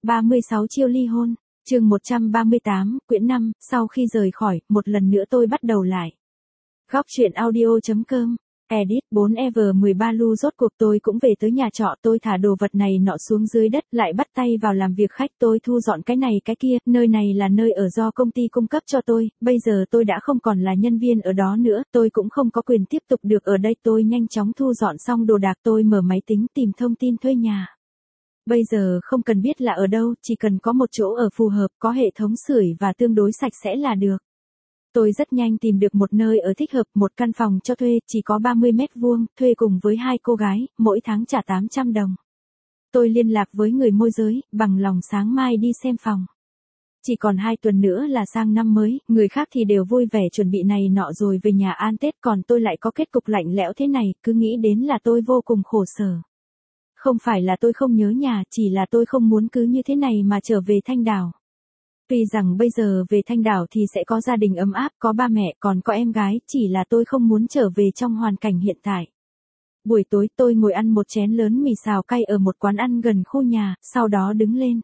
36 chiêu ly hôn, chương 138, quyển 5, sau khi rời khỏi, một lần nữa tôi bắt đầu lại. Góc truyện audio.com, edit 4EV13 Lu rốt cuộc tôi cũng về tới nhà trọ, tôi thả đồ vật này nọ xuống dưới đất, lại bắt tay vào làm việc khách, tôi thu dọn cái này cái kia, nơi này là nơi ở do công ty cung cấp cho tôi, bây giờ tôi đã không còn là nhân viên ở đó nữa, tôi cũng không có quyền tiếp tục được ở đây, tôi nhanh chóng thu dọn xong đồ đạc, tôi mở máy tính tìm thông tin thuê nhà. Bây giờ không cần biết là ở đâu, chỉ cần có một chỗ ở phù hợp, có hệ thống sưởi và tương đối sạch sẽ là được. Tôi rất nhanh tìm được một nơi ở thích hợp, một căn phòng cho thuê, chỉ có 30 mét vuông, thuê cùng với 2 cô gái, mỗi tháng trả 800 đồng. Tôi liên lạc với người môi giới, bằng lòng sáng mai đi xem phòng. Chỉ còn 2 tuần nữa là sang năm mới, người khác thì đều vui vẻ chuẩn bị này nọ rồi về nhà ăn Tết, còn tôi lại có kết cục lạnh lẽo thế này, cứ nghĩ đến là tôi vô cùng khổ sở. Không phải là tôi không nhớ nhà, chỉ là tôi không muốn cứ như thế này mà trở về Thanh Đảo. Tuy rằng bây giờ về Thanh Đảo thì sẽ có gia đình ấm áp, có ba mẹ, còn có em gái, chỉ là tôi không muốn trở về trong hoàn cảnh hiện tại. Buổi tối tôi ngồi ăn một chén lớn mì xào cay ở một quán ăn gần khu nhà, sau đó đứng lên.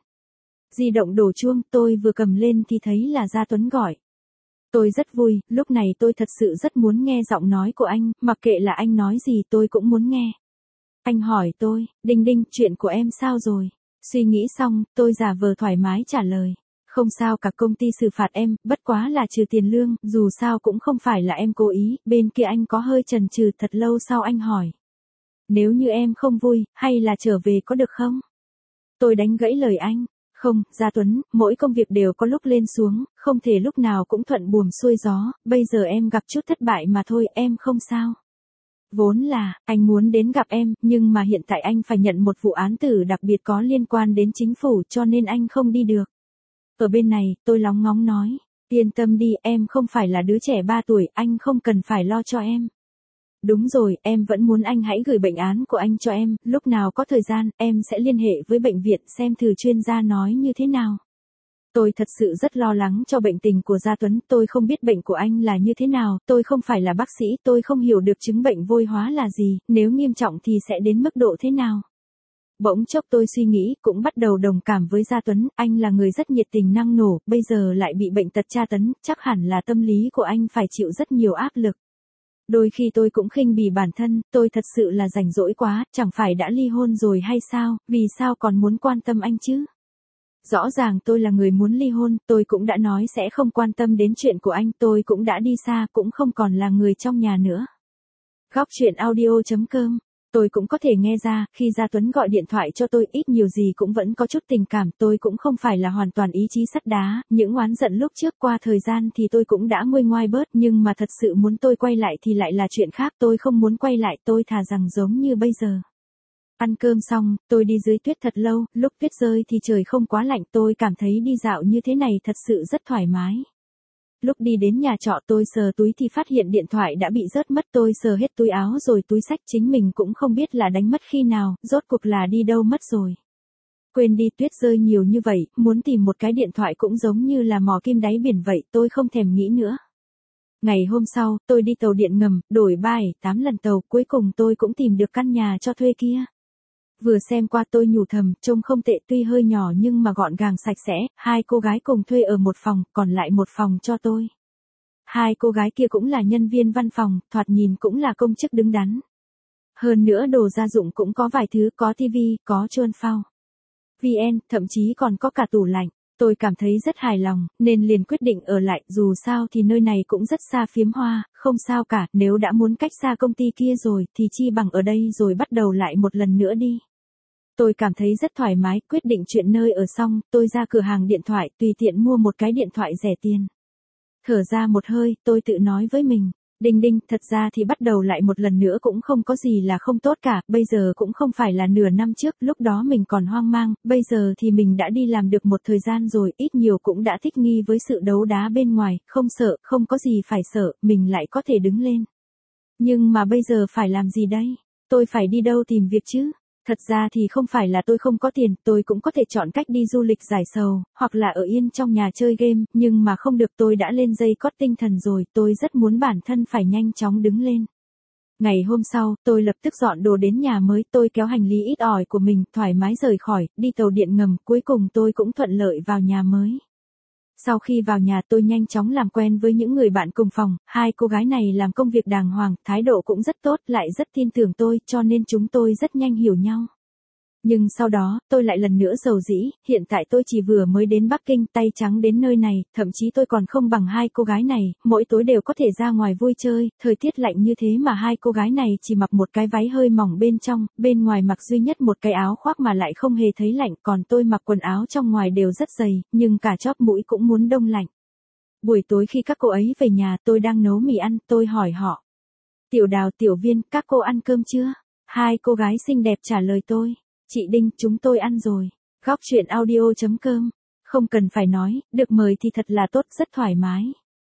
Di động đổ chuông, tôi vừa cầm lên thì thấy là Gia Tuấn gọi. Tôi rất vui, lúc này tôi thật sự rất muốn nghe giọng nói của anh, mặc kệ là anh nói gì tôi cũng muốn nghe. Anh hỏi tôi, Đinh Đinh, chuyện của em sao rồi? Suy nghĩ xong, tôi giả vờ thoải mái trả lời. Không sao cả, công ty xử phạt em, bất quá là trừ tiền lương, dù sao cũng không phải là em cố ý, bên kia anh có hơi chần chừ thật lâu sau anh hỏi. Nếu như em không vui, hay là trở về có được không? Tôi đánh gãy lời anh. Không, Gia Tuấn, mỗi công việc đều có lúc lên xuống, không thể lúc nào cũng thuận buồm xuôi gió, bây giờ em gặp chút thất bại mà thôi, em không sao. Vốn là, anh muốn đến gặp em, nhưng mà hiện tại anh phải nhận một vụ án tử đặc biệt có liên quan đến chính phủ cho nên anh không đi được. Ở bên này, tôi lóng ngóng nói, yên tâm đi, em không phải là đứa trẻ 3 tuổi, anh không cần phải lo cho em. Đúng rồi, em vẫn muốn anh hãy gửi bệnh án của anh cho em, lúc nào có thời gian, em sẽ liên hệ với bệnh viện xem thử chuyên gia nói như thế nào. Tôi thật sự rất lo lắng cho bệnh tình của Gia Tuấn, tôi không biết bệnh của anh là như thế nào, tôi không phải là bác sĩ, tôi không hiểu được chứng bệnh vôi hóa là gì, nếu nghiêm trọng thì sẽ đến mức độ thế nào. Bỗng chốc tôi suy nghĩ, cũng bắt đầu đồng cảm với Gia Tuấn, anh là người rất nhiệt tình năng nổ, bây giờ lại bị bệnh tật tra tấn, chắc hẳn là tâm lý của anh phải chịu rất nhiều áp lực. Đôi khi tôi cũng khinh bỉ bản thân, tôi thật sự là rảnh rỗi quá, chẳng phải đã ly hôn rồi hay sao, vì sao còn muốn quan tâm anh chứ? Rõ ràng tôi là người muốn ly hôn, tôi cũng đã nói sẽ không quan tâm đến chuyện của anh, tôi cũng đã đi xa, cũng không còn là người trong nhà nữa. Góc truyện audio.com, tôi cũng có thể nghe ra, khi Gia Tuấn gọi điện thoại cho tôi ít nhiều gì cũng vẫn có chút tình cảm, tôi cũng không phải là hoàn toàn ý chí sắt đá, những oán giận lúc trước qua thời gian thì tôi cũng đã nguôi ngoai bớt, nhưng mà thật sự muốn tôi quay lại thì lại là chuyện khác, tôi không muốn quay lại, tôi thà rằng giống như bây giờ. Ăn cơm xong, tôi đi dưới tuyết thật lâu, lúc tuyết rơi thì trời không quá lạnh, tôi cảm thấy đi dạo như thế này thật sự rất thoải mái. Lúc đi đến nhà trọ tôi sờ túi thì phát hiện điện thoại đã bị rớt mất, tôi sờ hết túi áo rồi túi xách chính mình cũng không biết là đánh mất khi nào, rốt cuộc là đi đâu mất rồi. Quên đi, tuyết rơi nhiều như vậy, muốn tìm một cái điện thoại cũng giống như là mò kim đáy biển vậy, tôi không thèm nghĩ nữa. Ngày hôm sau, tôi đi tàu điện ngầm, đổi 8 lần tàu, cuối cùng tôi cũng tìm được căn nhà cho thuê kia. Vừa xem qua tôi nhủ thầm, trông không tệ, tuy hơi nhỏ nhưng mà gọn gàng sạch sẽ, 2 cô gái cùng thuê ở một phòng, còn lại một phòng cho tôi. 2 cô gái kia cũng là nhân viên văn phòng, thoạt nhìn cũng là công chức đứng đắn. Hơn nữa đồ gia dụng cũng có vài thứ, có tivi, có chuông phao, VN, thậm chí còn có cả tủ lạnh. Tôi cảm thấy rất hài lòng, nên liền quyết định ở lại, dù sao thì nơi này cũng rất xa Phiếm Hoa, không sao cả, nếu đã muốn cách xa công ty kia rồi, thì chi bằng ở đây rồi bắt đầu lại một lần nữa đi. Tôi cảm thấy rất thoải mái, quyết định chuyện nơi ở xong, tôi ra cửa hàng điện thoại, tùy tiện mua một cái điện thoại rẻ tiền. Thở ra một hơi, tôi tự nói với mình, Đinh Đinh, thật ra thì bắt đầu lại một lần nữa cũng không có gì là không tốt cả, bây giờ cũng không phải là nửa năm trước, lúc đó mình còn hoang mang, bây giờ thì mình đã đi làm được một thời gian rồi, ít nhiều cũng đã thích nghi với sự đấu đá bên ngoài, không sợ, không có gì phải sợ, mình lại có thể đứng lên. Nhưng mà bây giờ phải làm gì đây? Tôi phải đi đâu tìm việc chứ? Thật ra thì không phải là tôi không có tiền, tôi cũng có thể chọn cách đi du lịch giải sầu, hoặc là ở yên trong nhà chơi game, nhưng mà không được, tôi đã lên dây cót tinh thần rồi, tôi rất muốn bản thân phải nhanh chóng đứng lên. Ngày hôm sau, tôi lập tức dọn đồ đến nhà mới, tôi kéo hành lý ít ỏi của mình, thoải mái rời khỏi, đi tàu điện ngầm, cuối cùng tôi cũng thuận lợi vào nhà mới. Sau khi vào nhà tôi nhanh chóng làm quen với những người bạn cùng phòng, hai cô gái này làm công việc đàng hoàng, thái độ cũng rất tốt, lại rất tin tưởng tôi, cho nên chúng tôi rất nhanh hiểu nhau. Nhưng sau đó, tôi lại lần nữa giàu dĩ, hiện tại tôi chỉ vừa mới đến Bắc Kinh, tay trắng đến nơi này, thậm chí tôi còn không bằng hai cô gái này, mỗi tối đều có thể ra ngoài vui chơi, thời tiết lạnh như thế mà hai cô gái này chỉ mặc một cái váy hơi mỏng bên trong, bên ngoài mặc duy nhất một cái áo khoác mà lại không hề thấy lạnh, còn tôi mặc quần áo trong ngoài đều rất dày, nhưng cả chóp mũi cũng muốn đông lạnh. Buổi tối khi các cô ấy về nhà, tôi đang nấu mì ăn, tôi hỏi họ. Tiểu Đào, Tiểu Viên, các cô ăn cơm chưa? Hai cô gái xinh đẹp trả lời tôi. Chị Đinh, chúng tôi ăn rồi. Góc chuyện audio.com. Không cần phải nói, được mời thì thật là tốt, rất thoải mái.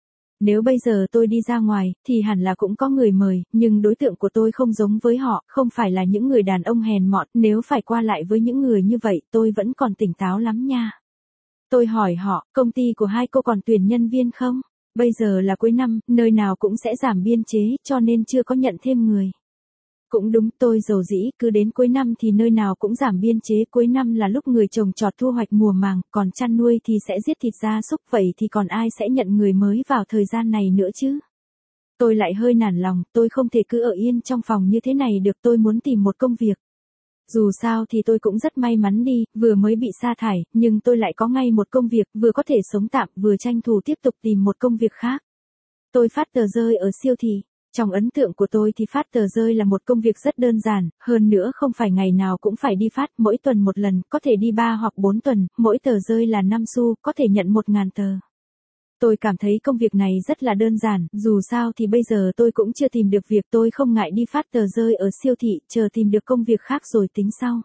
Nếu bây giờ tôi đi ra ngoài, thì hẳn là cũng có người mời, nhưng đối tượng của tôi không giống với họ, không phải là những người đàn ông hèn mọn, nếu phải qua lại với những người như vậy, tôi vẫn còn tỉnh táo lắm nha. Tôi hỏi họ, công ty của hai cô còn tuyển nhân viên không? Bây giờ là cuối năm, nơi nào cũng sẽ giảm biên chế, cho nên chưa có nhận thêm người. Cũng đúng, tôi giàu dĩ, cứ đến cuối năm thì nơi nào cũng giảm biên chế, cuối năm là lúc người trồng trọt thu hoạch mùa màng, còn chăn nuôi thì sẽ giết thịt gia súc, vậy thì còn ai sẽ nhận người mới vào thời gian này nữa chứ? Tôi lại hơi nản lòng, tôi không thể cứ ở yên trong phòng như thế này được, tôi muốn tìm một công việc. Dù sao thì tôi cũng rất may mắn đi, vừa mới bị sa thải, nhưng tôi lại có ngay một công việc, vừa có thể sống tạm, vừa tranh thủ tiếp tục tìm một công việc khác. Tôi phát tờ rơi ở siêu thị. Trong ấn tượng của tôi thì phát tờ rơi là một công việc rất đơn giản, hơn nữa không phải ngày nào cũng phải đi phát, mỗi tuần một lần, có thể đi 3 hoặc 4 tuần, mỗi tờ rơi là 5 xu, có thể nhận 1.000 tờ. Tôi cảm thấy công việc này rất là đơn giản, dù sao thì bây giờ tôi cũng chưa tìm được việc, tôi không ngại đi phát tờ rơi ở siêu thị, chờ tìm được công việc khác rồi tính sau.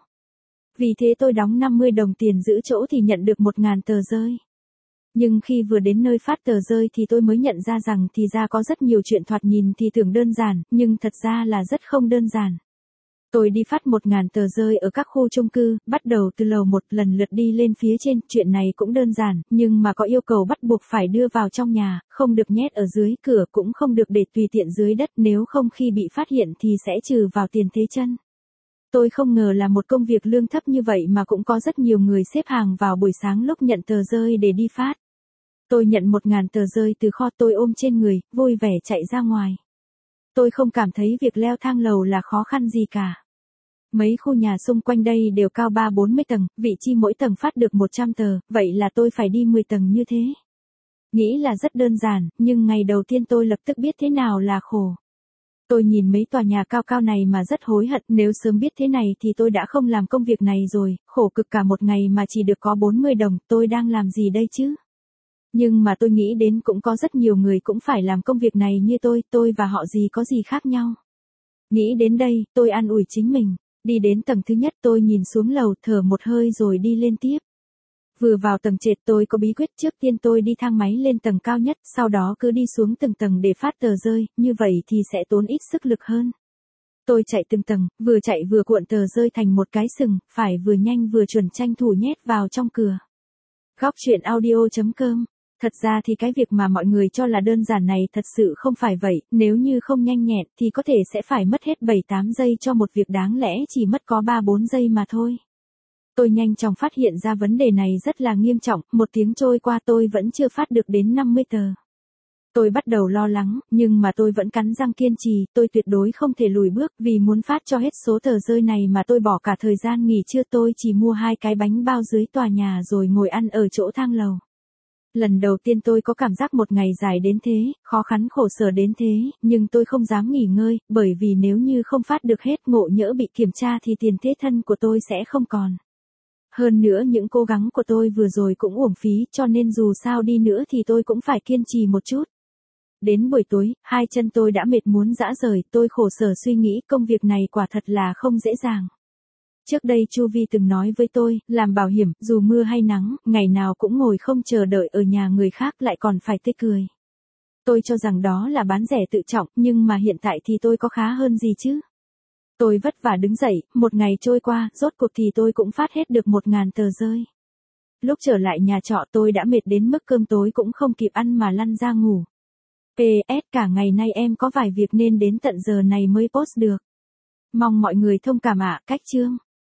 Vì thế tôi đóng 50 đồng tiền giữ chỗ thì nhận được 1.000 tờ rơi. Nhưng khi vừa đến nơi phát tờ rơi thì tôi mới nhận ra rằng thì ra có rất nhiều chuyện thoạt nhìn thì tưởng đơn giản, nhưng thật ra là rất không đơn giản. Tôi đi phát 1.000 tờ rơi ở các khu chung cư, bắt đầu từ lầu 1 lần lượt đi lên phía trên, chuyện này cũng đơn giản, nhưng mà có yêu cầu bắt buộc phải đưa vào trong nhà, không được nhét ở dưới cửa, cũng không được để tùy tiện dưới đất, nếu không khi bị phát hiện thì sẽ trừ vào tiền thế chân. Tôi không ngờ là một công việc lương thấp như vậy mà cũng có rất nhiều người xếp hàng vào buổi sáng lúc nhận tờ rơi để đi phát. Tôi nhận 1.000 tờ rơi từ kho, tôi ôm trên người, vui vẻ chạy ra ngoài. Tôi không cảm thấy việc leo thang lầu là khó khăn gì cả. Mấy khu nhà xung quanh đây đều cao 3-40 tầng, vị chi mỗi tầng phát được 100 tờ, vậy là tôi phải đi 10 tầng như thế. Nghĩ là rất đơn giản, nhưng ngày đầu tiên tôi lập tức biết thế nào là khổ. Tôi nhìn mấy tòa nhà cao cao này mà rất hối hận, nếu sớm biết thế này thì tôi đã không làm công việc này rồi, khổ cực cả một ngày mà chỉ được có 40 đồng, tôi đang làm gì đây chứ? Nhưng mà tôi nghĩ đến cũng có rất nhiều người cũng phải làm công việc này như tôi và họ gì có gì khác nhau. Nghĩ đến đây, tôi an ủi chính mình, đi đến tầng thứ nhất tôi nhìn xuống lầu thở một hơi rồi đi lên tiếp. Vừa vào tầng trệt tôi có bí quyết, trước tiên tôi đi thang máy lên tầng cao nhất, sau đó cứ đi xuống từng tầng để phát tờ rơi, như vậy thì sẽ tốn ít sức lực hơn. Tôi chạy từng tầng, vừa chạy vừa cuộn tờ rơi thành một cái sừng, phải vừa nhanh vừa chuẩn tranh thủ nhét vào trong cửa. Góc chuyện audio.com. Thật ra thì cái việc mà mọi người cho là đơn giản này thật sự không phải vậy, nếu như không nhanh nhẹn thì có thể sẽ phải mất hết 7-8 giây cho một việc đáng lẽ chỉ mất có 3-4 giây mà thôi. Tôi nhanh chóng phát hiện ra vấn đề này rất là nghiêm trọng, một tiếng trôi qua tôi vẫn chưa phát được đến 50 tờ. Tôi bắt đầu lo lắng, nhưng mà tôi vẫn cắn răng kiên trì, tôi tuyệt đối không thể lùi bước, vì muốn phát cho hết số tờ rơi này mà tôi bỏ cả thời gian nghỉ trưa, tôi chỉ mua 2 cái bánh bao dưới tòa nhà rồi ngồi ăn ở chỗ thang lầu. Lần đầu tiên tôi có cảm giác một ngày dài đến thế, khó khăn khổ sở đến thế, nhưng tôi không dám nghỉ ngơi, bởi vì nếu như không phát được hết, ngộ nhỡ bị kiểm tra thì tiền thế thân của tôi sẽ không còn. Hơn nữa những cố gắng của tôi vừa rồi cũng uổng phí, cho nên dù sao đi nữa thì tôi cũng phải kiên trì một chút. Đến buổi tối, hai chân tôi đã mệt muốn rã rời, tôi khổ sở suy nghĩ công việc này quả thật là không dễ dàng. Trước đây Chu Vi từng nói với tôi, làm bảo hiểm, dù mưa hay nắng, ngày nào cũng ngồi không chờ đợi ở nhà người khác lại còn phải tươi cười. Tôi cho rằng đó là bán rẻ tự trọng, nhưng mà hiện tại thì tôi có khá hơn gì chứ. Tôi vất vả đứng dậy, một ngày trôi qua, rốt cuộc thì tôi cũng phát hết được 1.000 tờ rơi. Lúc trở lại nhà trọ tôi đã mệt đến mức cơm tối cũng không kịp ăn mà lăn ra ngủ. PS cả ngày nay em có vài việc nên đến tận giờ này mới post được. Mong mọi người thông cảm ạ. Cách chương.